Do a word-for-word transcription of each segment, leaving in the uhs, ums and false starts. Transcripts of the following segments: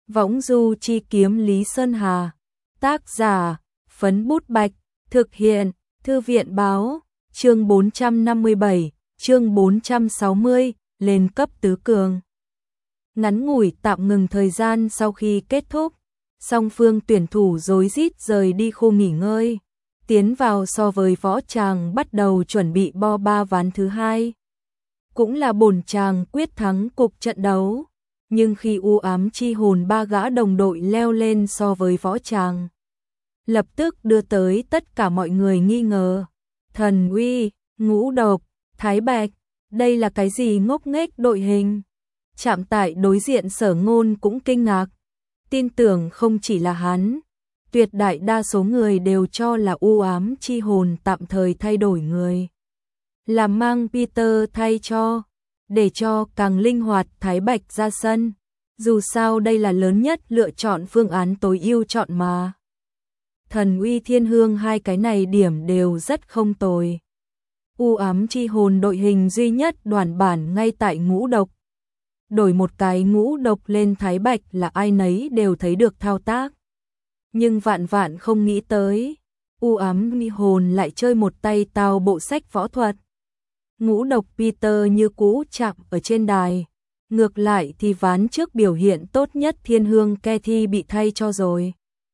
Võng du chi kiếm Lý Sơn Hà. Tác giả, Phấn Bút Bạch. Thực hiện, Thư viện Báo. Chương bốn trăm năm mươi bảy, chương bốn trăm sáu mươi, lên cấp tứ cường. Ngắn ngủi tạm ngừng thời gian sau khi kết thúc, song phương tuyển thủ rối rít rời đi khu nghỉ ngơi, tiến vào so với võ tràng bắt đầu chuẩn bị bo ba ván thứ hai. Cũng là bổn tràng quyết thắng cục trận đấu, nhưng khi u ám chi hồn ba gã đồng đội leo lên so với võ tràng, lập tức đưa tới tất cả mọi người nghi ngờ. Thần Uy, Ngũ Độc, Thái Bạch, đây là cái gì ngốc nghếch đội hình? Trạm tại đối diện Sở Ngôn cũng kinh ngạc, tin tưởng không chỉ là hắn, tuyệt đại đa số người đều cho là u ám chi hồn tạm thời thay đổi người, là mang Peter thay cho, để cho càng linh hoạt Thái Bạch ra sân, dù sao đây là lớn nhất lựa chọn phương án tối ưu chọn mà. Thần Uy Thiên Hương hai cái này điểm đều rất không tồi. U ám chi hồn đội hình duy nhất đoàn bản ngay tại Ngũ Độc. Đổi một cái Ngũ Độc lên Thái Bạch là ai nấy đều thấy được thao tác. Nhưng vạn vạn không nghĩ tới, u ám mi hồn lại chơi một tay tao bộ sách võ thuật. Ngũ Độc Peter như cũ chạm ở trên đài. Ngược lại thì ván trước biểu hiện tốt nhất Thiên Hương Cathy bị thay cho rồi.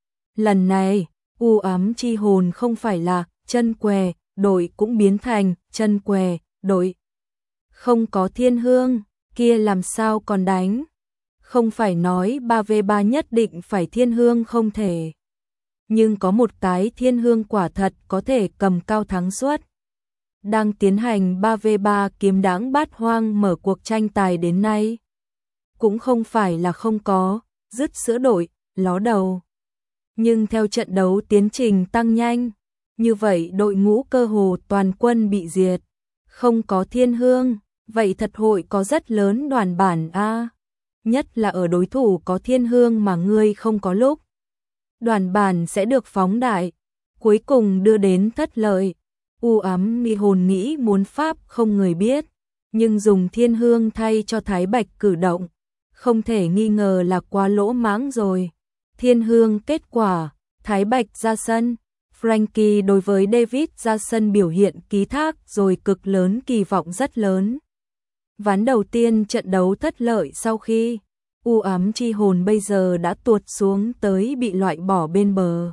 Lần này, u ám chi hồn không phải là chân què, đội cũng biến thành chân què, đội. Không có Thiên Hương, kia làm sao còn đánh? Không phải nói ba vs ba nhất định phải Thiên Hương không thể. Nhưng có một cái Thiên Hương quả thật có thể cầm cao thắng suất. Đang tiến hành ba vs ba kiếm đãng bát hoang mở cuộc tranh tài đến nay. Cũng không phải là không có, dứt sữa đội, ló đầu. Nhưng theo trận đấu tiến trình tăng nhanh, như vậy đội ngũ cơ hồ toàn quân bị diệt. Không có Thiên Hương, vậy thật hội có rất lớn đoàn bản A. Nhất là ở đối thủ có Thiên Hương mà ngươi không có lúc. Đoàn bản sẽ được phóng đại, cuối cùng đưa đến thất lợi. U ám mi hồn nghĩ muốn pháp không người biết, nhưng dùng Thiên Hương thay cho Thái Bạch cử động, không thể nghi ngờ là quá lỗ mãng rồi. Thiên Hương kết quả, Thái Bạch ra sân, Frankie đối với David ra sân biểu hiện ký thác rồi cực lớn kỳ vọng rất lớn. Ván đầu tiên trận đấu thất lợi sau khi u ám chi hồn bây giờ đã tuột xuống tới bị loại bỏ bên bờ.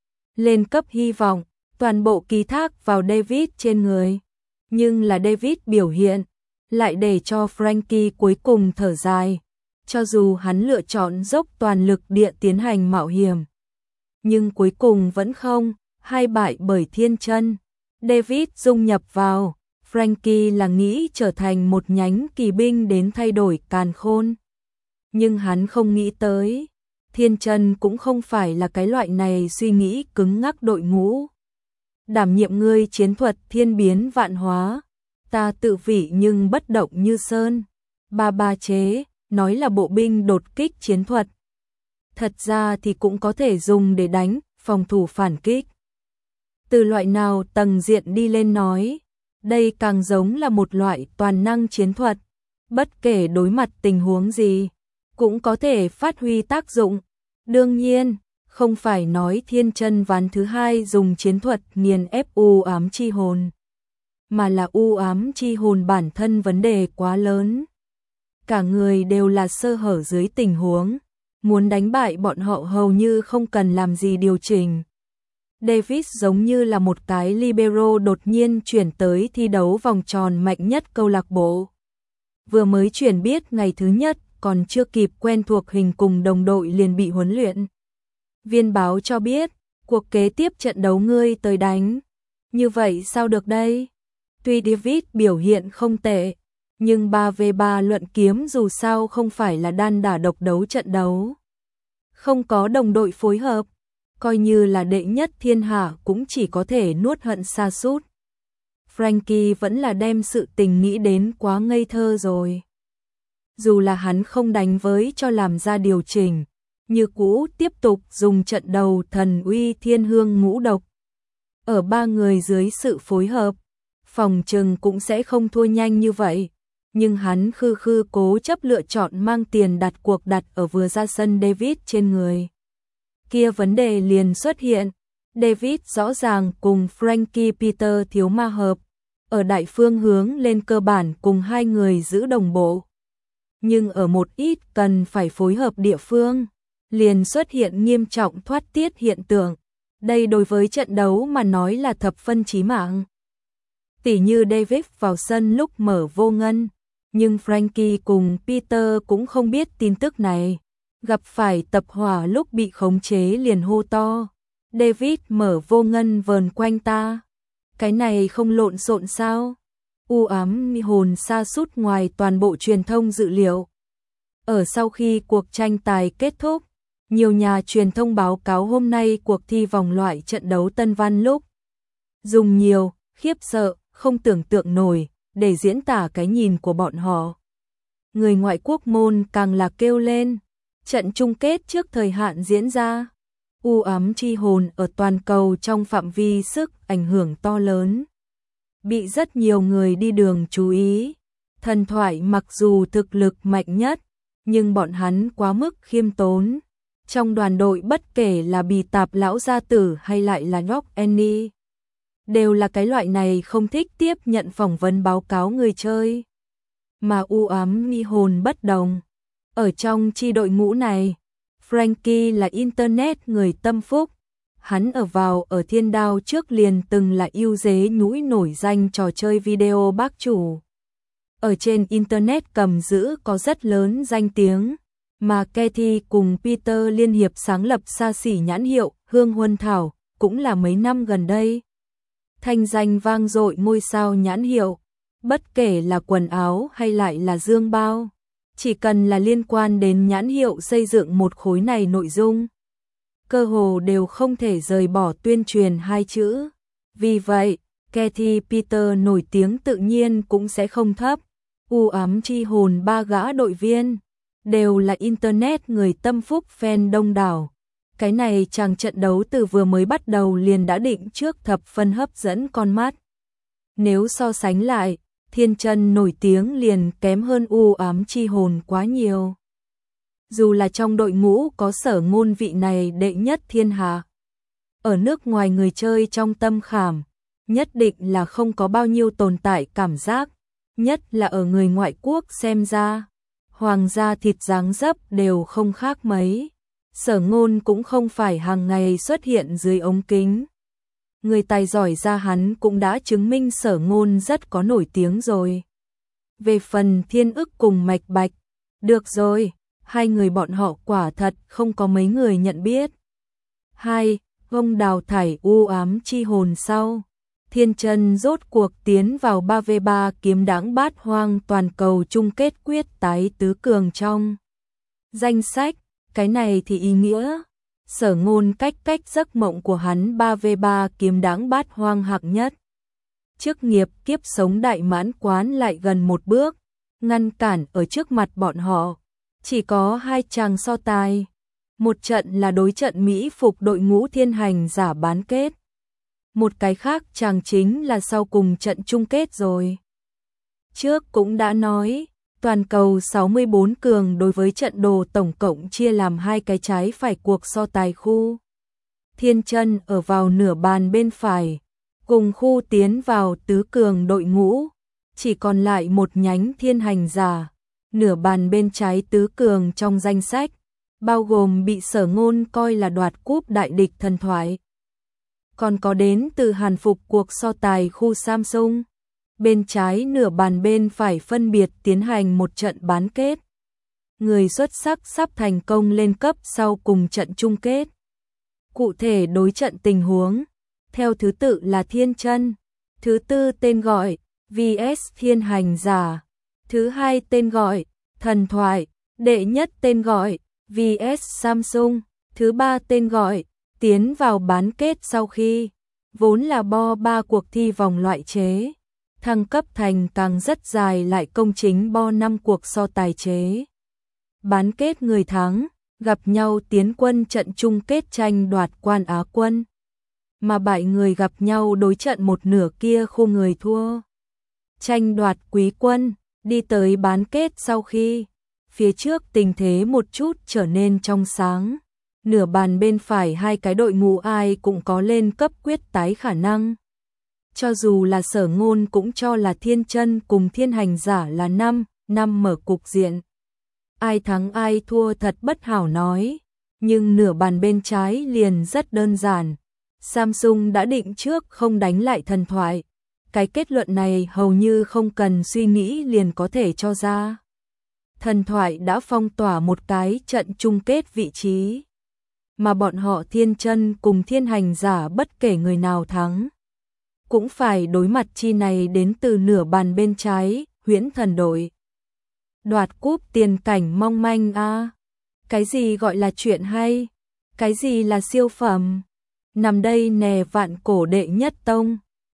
Lên cấp hy vọng, toàn bộ ký thác vào David trên người. Nhưng là David biểu hiện, lại để cho Frankie cuối cùng thở dài. Cho dù hắn lựa chọn dốc toàn lực địa tiến hành mạo hiểm, nhưng cuối cùng vẫn không, hai bại bởi Thiên Chân. David dung nhập vào, Frankie là nghĩ trở thành một nhánh kỳ binh đến thay đổi càn khôn. Nhưng hắn không nghĩ tới, Thiên Chân cũng không phải là cái loại này suy nghĩ cứng ngắc đội ngũ. Đảm nhiệm ngươi chiến thuật thiên biến vạn hóa, ta tự vị nhưng bất động như sơn. Ba ba chế, nói là bộ binh đột kích chiến thuật. Thật ra thì cũng có thể dùng để đánh, phòng thủ phản kích. Từ loại nào tầng diện đi lên nói, đây càng giống là một loại toàn năng chiến thuật. Bất kể đối mặt tình huống gì, cũng có thể phát huy tác dụng. Đương nhiên, không phải nói Thiên Chân ván thứ hai dùng chiến thuật nghiền ép u ám chi hồn, mà là u ám chi hồn bản thân vấn đề quá lớn. Cả người đều là sơ hở dưới tình huống, muốn đánh bại bọn họ hầu như không cần làm gì điều chỉnh. David giống như là một cái libero đột nhiên chuyển tới thi đấu vòng tròn mạnh nhất câu lạc bộ. Vừa mới chuyển biết ngày thứ nhất, còn chưa kịp quen thuộc hình cùng đồng đội liền bị huấn luyện viên báo cho biết, cuộc kế tiếp trận đấu ngươi tới đánh. Như vậy sao được đây? Tuy David biểu hiện không tệ, nhưng ba vs ba luận kiếm dù sao không phải là đan đả độc đấu trận đấu. Không có đồng đội phối hợp, coi như là đệ nhất thiên hạ cũng chỉ có thể nuốt hận sa sút. Frankie vẫn là đem sự tình nghĩ đến quá ngây thơ rồi. Dù là hắn không đánh với cho làm ra điều chỉnh, như cũ tiếp tục dùng trận đầu Thần Uy Thiên Hương Ngũ Độc. Ở ba người dưới sự phối hợp, phòng trừng cũng sẽ không thua nhanh như vậy. nhưng hắn khư khư cố chấp lựa chọn mang tiền đặt cuộc đặt ở vừa ra sân David trên người. Kia vấn đề liền xuất hiện, David rõ ràng cùng Frankie Peter thiếu ma hợp, ở đại phương hướng lên cơ bản cùng hai người giữ đồng bộ. Nhưng ở một ít cần phải phối hợp địa phương, liền xuất hiện nghiêm trọng thoát tiết hiện tượng. Đây đối với trận đấu mà nói là thập phân chí mạng. Tỉ như David vào sân lúc mở vô ngân, nhưng Frankie cùng Peter cũng không biết tin tức này. Gặp phải tập hỏa lúc bị khống chế liền hô to. David mở vô ngân vờn quanh ta. Cái này không lộn xộn sao? U ám hồn sa sút ngoài toàn bộ truyền thông dự liệu. Ở sau khi cuộc tranh tài kết thúc, nhiều nhà truyền thông báo cáo hôm nay cuộc thi vòng loại trận đấu Tân Văn lúc dùng nhiều, khiếp sợ, không tưởng tượng nổi để diễn tả cái nhìn của bọn họ. Người ngoại quốc môn càng là kêu lên, trận chung kết trước thời hạn diễn ra. U ám chi hồn ở toàn cầu trong phạm vi sức ảnh hưởng to lớn. Bị rất nhiều người đi đường chú ý. Thần thoại mặc dù thực lực mạnh nhất, nhưng bọn hắn quá mức khiêm tốn. Trong đoàn đội bất kể là bì tạp lão gia tử hay lại là Rock Annie, đều là cái loại này không thích tiếp nhận phỏng vấn báo cáo người chơi. Mà u ám ni hồn bất đồng. Ở trong chi đội ngũ này, Frankie là internet người tâm phúc. Hắn ở vào ở Thiên Đao trước liền từng là ưu dế nhũi nổi danh trò chơi video bác chủ. Ở trên internet cầm giữ có rất lớn danh tiếng. Mà Kathy cùng Peter liên hiệp sáng lập xa xỉ nhãn hiệu Hương Huân Thảo, cũng là mấy năm gần đây. Thanh danh vang dội ngôi sao nhãn hiệu, bất kể là quần áo hay lại là dương bao, chỉ cần là liên quan đến nhãn hiệu xây dựng một khối này nội dung, cơ hồ đều không thể rời bỏ tuyên truyền hai chữ. Vì vậy, Kathy Peter nổi tiếng tự nhiên cũng sẽ không thấp. U ám chi hồn ba gã đội viên đều là internet người tâm phúc fan đông đảo. Cái này chàng trận đấu từ vừa mới bắt đầu liền đã định trước thập phân hấp dẫn con mắt. Nếu so sánh lại, Thiên Chân nổi tiếng liền kém hơn u ám chi hồn quá nhiều. Dù là trong đội ngũ có Sở Ngôn vị này đệ nhất thiên hạ, ở nước ngoài người chơi trong tâm khảm, nhất định là không có bao nhiêu tồn tại cảm giác, nhất là ở người ngoại quốc xem ra. Hoàng gia thịt dáng dấp đều không khác mấy. Sở Ngôn cũng không phải hàng ngày xuất hiện dưới ống kính. Người tài giỏi ra hắn cũng đã chứng minh Sở Ngôn rất có nổi tiếng rồi. Về phần Thiên Ức cùng Mạch Bạch, được rồi, hai người bọn họ quả thật không có mấy người nhận biết. Hai, ông đào thải u ám chi hồn sau. Thiên Chân rốt cuộc tiến vào ba vs ba kiếm đãng bát hoang toàn cầu chung kết quyết tái tứ cường trong danh sách. Cái này thì ý nghĩa Sở Ngôn cách cách giấc mộng của hắn ba vs ba kiếm đãng bát hoang hạng nhất. Chức nghiệp kiếp sống đại mãn quán lại gần một bước, ngăn cản ở trước mặt bọn họ. Chỉ có hai chàng so tài. Một trận là đối trận Mỹ phục đội ngũ thiên hành giả bán kết. Một cái khác chàng chính là sau cùng trận chung kết rồi. Trước cũng đã nói, toàn cầu sáu mươi bốn cường đối với trận đồ tổng cộng chia làm hai cái trái phải cuộc so tài khu. Thiên Chân ở vào nửa bàn bên phải, cùng khu tiến vào tứ cường đội ngũ, chỉ còn lại một nhánh thiên hành giả, nửa bàn bên trái tứ cường trong danh sách, bao gồm bị Sở Ngôn coi là đoạt cúp đại địch thần thoại. Còn có đến từ Hàn Phục cuộc so tài khu Samsung. Bên trái nửa bàn bên phải phân biệt tiến hành một trận bán kết. Người xuất sắc sắp thành công lên cấp sau cùng trận chung kết. Cụ thể đối trận tình huống, theo thứ tự là Thiên Chân, thứ tư tên gọi vê ét Thiên Hành Giả, thứ hai tên gọi Thần Thoại, đệ nhất tên gọi vê ét Samsung, thứ ba tên gọi tiến vào bán kết sau khi vốn là bo ba cuộc thi vòng loại chế, thăng cấp thành càng rất dài lại công chính bo năm cuộc so tài chế. Bán kết người thắng, gặp nhau tiến quân trận chung kết tranh đoạt quan Á quân. Mà bại người gặp nhau đối trận một nửa kia khu người thua. Tranh đoạt quý quân, Đi tới bán kết sau khi, phía trước tình thế một chút trở nên trong sáng. Nửa bàn bên phải hai cái đội ngũ ai cũng có lên cấp quyết tái khả năng. Cho dù là Sở Ngôn cũng cho là Thiên Chân cùng Thiên Hành Giả là năm, năm mở cục diện. Ai thắng ai thua thật bất hảo nói, nhưng nửa bàn bên trái liền rất đơn giản. Samsung đã định trước không đánh lại Thần Thoại. Cái kết luận này hầu như không cần suy nghĩ liền có thể cho ra. Thần Thoại đã phong tỏa một cái trận chung kết vị trí, mà bọn họ Thiên Chân cùng Thiên Hành Giả bất kể người nào thắng, cũng phải đối mặt chi này đến từ nửa bàn bên trái, Huyễn Thần đội. Đoạt cúp tiền cảnh mong manh a. À. Cái gì gọi là chuyện hay? Cái gì là siêu phẩm? Nằm đây nè vạn cổ đệ nhất tông.